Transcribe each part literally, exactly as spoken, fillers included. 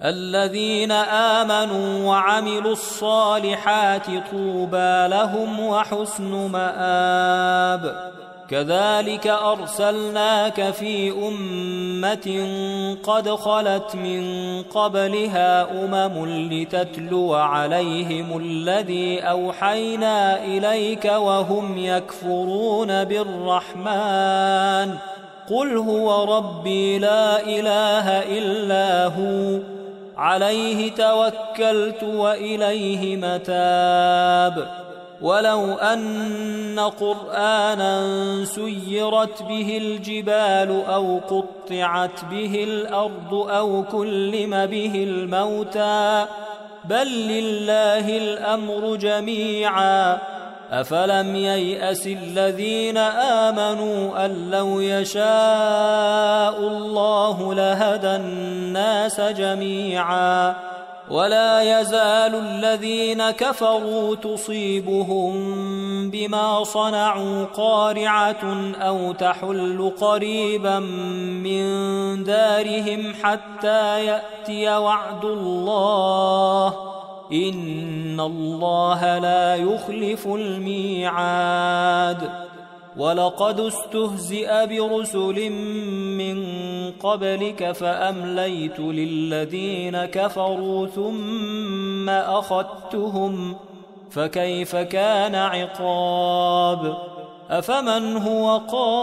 الذين آمنوا وعملوا الصالحات طوبى لهم وحسن مآب. كذلك أرسلناك في أمة قد خلت من قبلها أمم لتتلو عليهم الذي أوحينا إليك وهم يكفرون بالرحمن قل هو ربي لا إله إلا هو عليه توكلت وإليه متاب. ولو أن قرآنا سيرت به الجبال أو قطعت به الأرض أو كلم به الموتى بل لله الأمر جميعا أفلم ييأس الذين آمنوا أن لو يشاء الله لهدى الناس جميعا ولا يزال الذين كفروا تصيبهم بما صنعوا قارعة أو تحل قريبا من دارهم حتى يأتي وعد الله إن الله لا يخلف الميعاد. ولقد استهزئ برسل من قبلك فأمليت للذين كفروا ثم أخذتهم فكيف كان عقاب. أفمن هو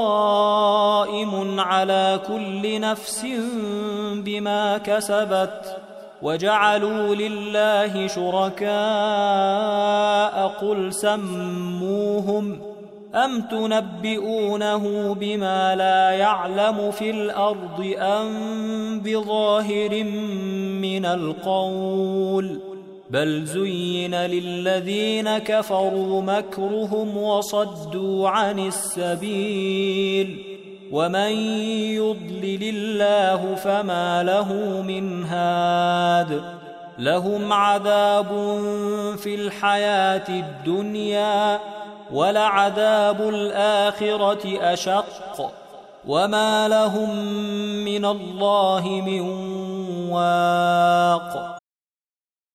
قائم على كل نفس بما كسبت وجعلوا لله شركاء قل سموهم أم تنبئونه بما لا يعلم في الأرض أم بظاهر من القول بل زين للذين كفروا مكرهم وصدوا عن السبيل ومن يضلل الله فما له من هاد. لهم عذاب في الحياة الدنيا ولعذاب الآخرة أشق وما لهم من الله من واق.